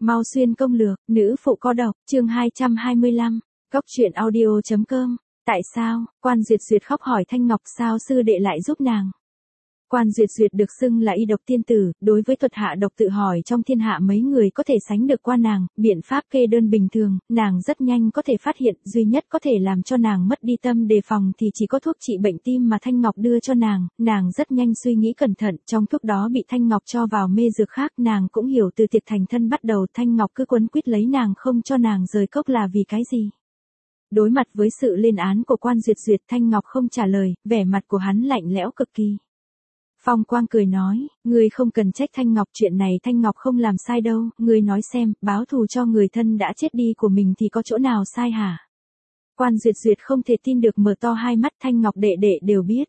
Mau xuyên công lược, nữ phụ có độc, chương 225, Cốc truyện audio.com. Tại sao, Quan Duyệt Duyệt khóc hỏi Thanh Ngọc sao sư đệ lại giúp nàng. Quan Duyệt Duyệt được xưng là y độc tiên tử, đối với thuật hạ độc tự hỏi trong thiên hạ mấy người có thể sánh được qua nàng, biện pháp kê đơn bình thường, nàng rất nhanh có thể phát hiện, duy nhất có thể làm cho nàng mất đi tâm đề phòng thì chỉ có thuốc trị bệnh tim mà Thanh Ngọc đưa cho nàng rất nhanh suy nghĩ cẩn thận, trong thuốc đó bị Thanh Ngọc cho vào mê dược khác, nàng cũng hiểu từ tiệc thành thân bắt đầu Thanh Ngọc cứ quấn quýt lấy nàng không cho nàng rời cốc là vì cái gì. Đối mặt với sự lên án của Quan Duyệt Duyệt, Thanh Ngọc không trả lời, vẻ mặt của hắn lạnh lẽo cực kỳ. Phong Quang cười nói, ngươi không cần trách Thanh Ngọc, chuyện này Thanh Ngọc không làm sai đâu, ngươi nói xem, báo thù cho người thân đã chết đi của mình thì có chỗ nào sai hả? Quan Duyệt Duyệt không thể tin được mở to hai mắt, Thanh Ngọc đệ đệ đều biết.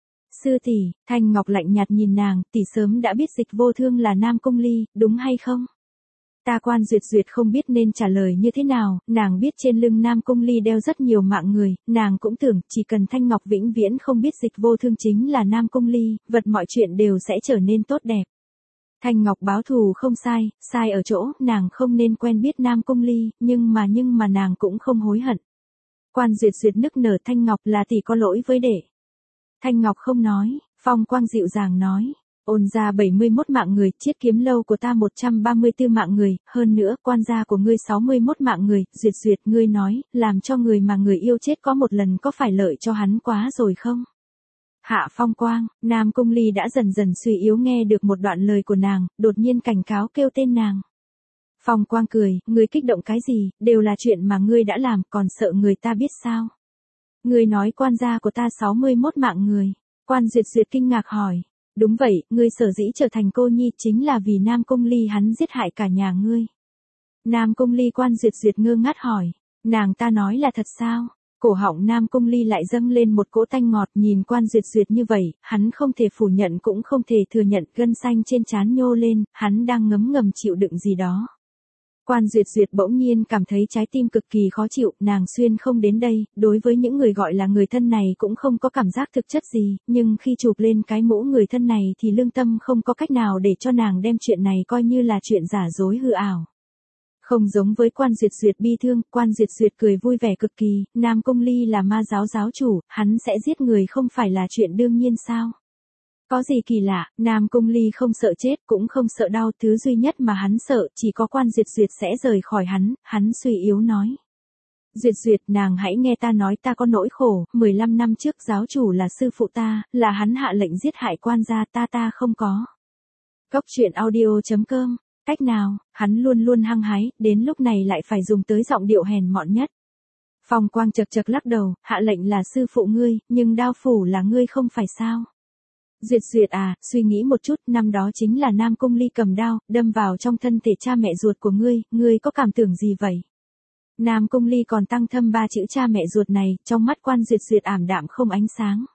Sư tỷ, Thanh Ngọc lạnh nhạt nhìn nàng, tỷ sớm đã biết Dịch Vô Thương là Nam Cung Ly, đúng hay không? Ta Quan Duyệt Duyệt không biết nên trả lời như thế nào, nàng biết trên lưng Nam Cung Ly đeo rất nhiều mạng người, nàng cũng tưởng chỉ cần Thanh Ngọc vĩnh viễn không biết Dịch Vô Thương chính là Nam Cung Ly, vật mọi chuyện đều sẽ trở nên tốt đẹp. Thanh Ngọc báo thù không sai, sai ở chỗ, nàng không nên quen biết Nam Cung Ly, nhưng mà nàng cũng không hối hận. Quan Duyệt Duyệt nức nở, Thanh Ngọc là tỷ có lỗi với đệ. Thanh Ngọc không nói, Phong Quang dịu dàng nói. Ôn gia 71 mạng người, Chiết Kiếm Lâu của ta 134 mạng người, hơn nữa, Quan gia của ngươi 61 mạng người, Duyệt Duyệt ngươi nói, làm cho người mà người yêu chết có một lần có phải lợi cho hắn quá rồi không? Hạ Phong Quang, Nam Cung Ly đã dần dần suy yếu nghe được một đoạn lời của nàng, đột nhiên cảnh cáo kêu tên nàng. Phong Quang cười, ngươi kích động cái gì, đều là chuyện mà ngươi đã làm, còn sợ người ta biết sao? Ngươi nói Quan gia của ta 61 mạng người, Quan Duyệt Duyệt kinh ngạc hỏi. Đúng vậy, ngươi sở dĩ trở thành cô nhi chính là vì Nam Cung Ly hắn giết hại cả nhà ngươi. Nam Cung Ly, Quan Duyệt Duyệt ngơ ngác hỏi, nàng ta nói là thật sao? Cổ họng Nam Cung Ly lại dâng lên một cỗ tanh ngọt, nhìn Quan Duyệt Duyệt như vậy, hắn không thể phủ nhận cũng không thể thừa nhận, gân xanh trên trán nhô lên, hắn đang ngấm ngầm chịu đựng gì đó. Quan Duyệt Duyệt bỗng nhiên cảm thấy trái tim cực kỳ khó chịu, nàng xuyên không đến đây, đối với những người gọi là người thân này cũng không có cảm giác thực chất gì, nhưng khi chụp lên cái mũ người thân này thì lương tâm không có cách nào để cho nàng đem chuyện này coi như là chuyện giả dối hư ảo. Không giống với Quan Duyệt Duyệt bi thương, Quan Duyệt Duyệt cười vui vẻ cực kỳ, Nam Cung Ly là ma giáo giáo chủ, hắn sẽ giết người không phải là chuyện đương nhiên sao? Có gì kỳ lạ, Nam Cung Ly không sợ chết cũng không sợ đau, thứ duy nhất mà hắn sợ chỉ có Quan Duyệt Duyệt sẽ rời khỏi hắn suy yếu nói. Duyệt Duyệt, nàng hãy nghe ta nói, ta có nỗi khổ, 15 năm trước giáo chủ là sư phụ ta, là hắn hạ lệnh giết hại Quan gia ta không có. Cốc truyện audio.com, cách nào, hắn luôn luôn hăng hái, đến lúc này lại phải dùng tới giọng điệu hèn mọn nhất. Phong Quang chật chật lắc đầu, hạ lệnh là sư phụ ngươi, nhưng đao phủ là ngươi không phải sao? Duyệt Duyệt à, suy nghĩ một chút, năm đó chính là Nam Cung Ly cầm đao, đâm vào trong thân thể cha mẹ ruột của ngươi có cảm tưởng gì vậy? Nam Cung Ly còn tăng thâm 3 chữ cha mẹ ruột này, trong mắt Quan Duyệt Duyệt ảm đạm không ánh sáng.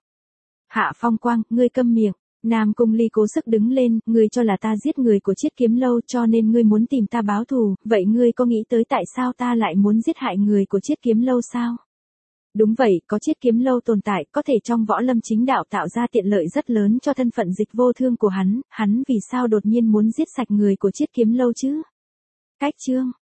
Hạ Phong Quang, ngươi câm miệng. Nam Cung Ly cố sức đứng lên, ngươi cho là ta giết người của Chiết Kiếm Lâu cho nên ngươi muốn tìm ta báo thù, vậy ngươi có nghĩ tới tại sao ta lại muốn giết hại người của Chiết Kiếm Lâu sao? Đúng vậy, có Chiết Kiếm Lâu tồn tại, có thể trong võ lâm chính đạo tạo ra tiện lợi rất lớn cho thân phận Dịch Vô Thương của hắn vì sao đột nhiên muốn giết sạch người của Chiết Kiếm Lâu chứ? Cách chương